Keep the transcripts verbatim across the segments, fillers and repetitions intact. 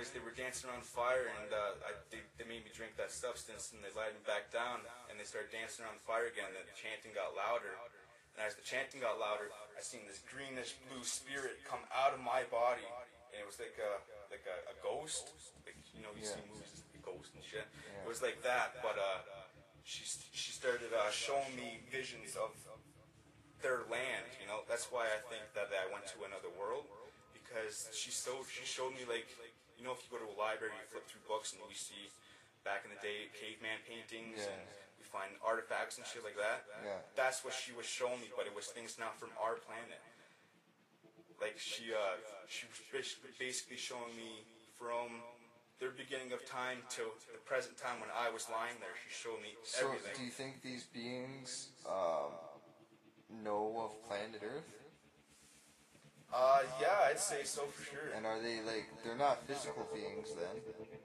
anyways, they were dancing around the fire, and uh, I, they, they made me drink that substance, and they lighted me back down, and they started dancing around the fire again, and the chanting got louder. And as the chanting got louder, I seen this greenish blue spirit come out of my body, and it was like a like a, a ghost. Like, you know, you Yeah. see movies, like ghosts and shit. Yeah. It was like that, but uh, she she started uh, showing me visions of their land. You know, that's why I think that I went to another world, because she so she showed me, like, you know, if you go to a library, you flip through books and you see back in the day caveman paintings, Yeah. and we find artifacts and shit like that. Yeah. That's what she was showing me, but it was things not from our planet. Like, she uh she was bas- basically showing me from the beginning of time to the present time when I was lying there. She showed me So, everything. do you think these beings um, know of planet Earth? Uh, yeah, I'd say so for sure. And are they like, they're not physical beings then?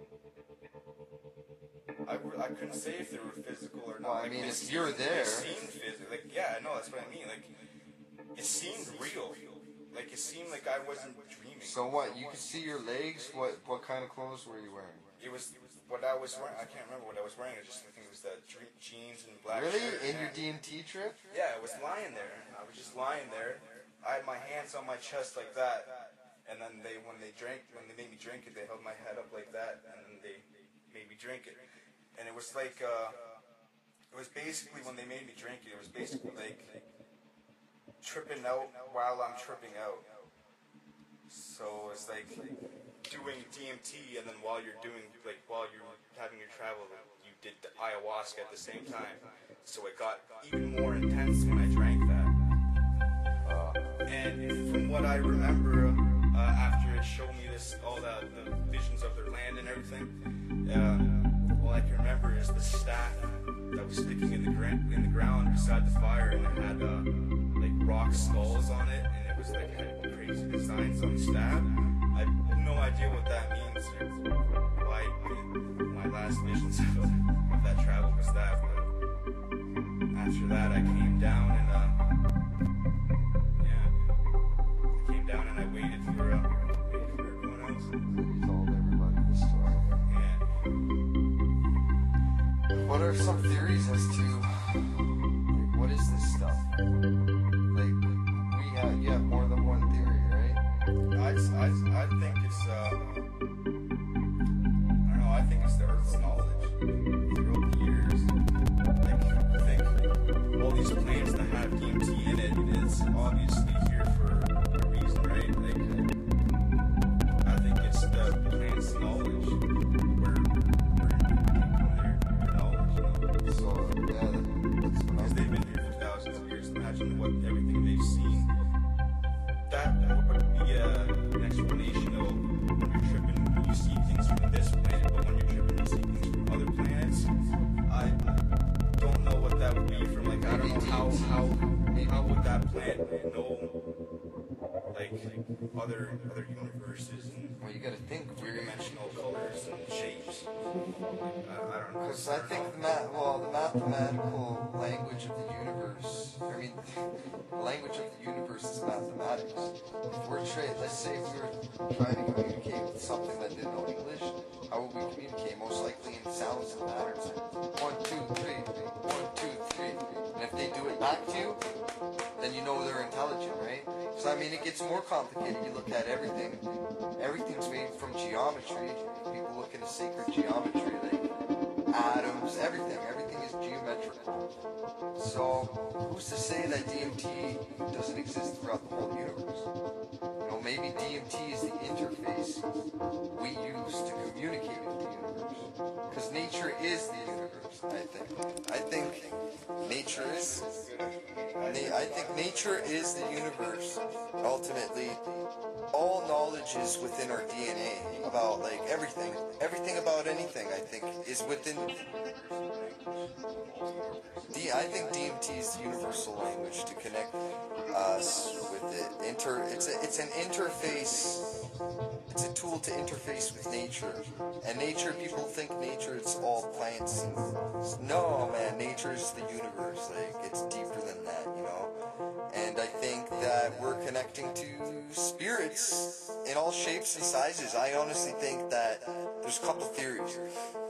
I, w- I couldn't say if they were physical or not. Well, I Like, mean, they if seemed- you're there- They seemed physical. Like, yeah, I know, that's what I mean. Like, it seemed real. Like, it seemed like I wasn't dreaming. So what, you could see your legs? What what kind of clothes were you wearing? It was what I was wearing. I can't remember what I was wearing. I just think it was the dre- jeans and black Really? shirt. In your and- D M T trip? Yeah, I was lying there. I was just lying there. I had my hands on my chest like that, and then they, when they drank, when they made me drink it, they held my head up like that, and then they made me drink it. And it was like, uh, it was basically, when they made me drink it, it was basically like tripping out while I'm tripping out. So it's like doing D M T, and then while you're doing, like, while you're having your travel, you did the ayahuasca at the same time. So it got even more intense when I drank that. And from what I remember, uh, after it showed me this, all the, the visions of their land and everything, uh, all I can remember is the staff that was sticking in the, gra- in the ground beside the fire, and it had uh, like rock skulls on it, and it was like, it had crazy designs on the staff. I have no idea what that means, or why my last visions of, of that travel was that. But after that, I came down and uh, came down and I waited for, uh, waited for everyone else. You told everybody the story. Yeah. What are some theories as to, like, what is this stuff? Like, we have, you have more than one theory, right? I, I, I think it's, uh, I don't know, I think it's the Earth's knowledge throughout the years. Like, I think all these planets that have D M T in it is obviously here for a reason, right? Like, I think it's the planet's knowledge. We're, we're taking their, their knowledge, you know? So, yeah, that, that's what Because I'm they've been here for thousands of years. Imagine what everything they've seen. That, that would be uh, an explanation of when you're tripping, you see things from this planet, but when you're tripping, you see things from other planets. I don't know what that would be from, like, I don't know how, how, how would that planet know, like, other, other universes and Well, you gotta think, we're, three-dimensional colors and shapes. Like, I, I don't know. because I think the math, well, the mathematical language of the universe, I mean, the language of the universe is mathematics. If we're tra- let's say if we were trying to communicate with something that didn't know English, how would we communicate? Most likely in sounds and patterns. One, two, three, one, two, three. And if they do it back to you, then you know they're intelligent, right? So I mean, it gets more complicated. You look at everything. Everything's made from geometry. People look into sacred geometry, like atoms, everything. Everything is geometrical. So who's to say that D M T doesn't exist throughout the whole universe? You know, maybe D M T is the interface we use to communicate with the universe. Because nature is the universe, I think. I think nature is... Na- I think nature is the universe. Ultimately, all knowledge is within our D N A about, like, everything. Everything about anything, I think, is within... D- I think D M T is the universal language to connect us with it. Inter- it's, a, it's an interface. It's a tool to interface with nature. And nature, people think nature is all plants. And, no, man, nature is the universe. Like, it's deeper than that, you know? And I think that that we're connecting to spirits in all shapes and sizes. I honestly think that there's a couple theories.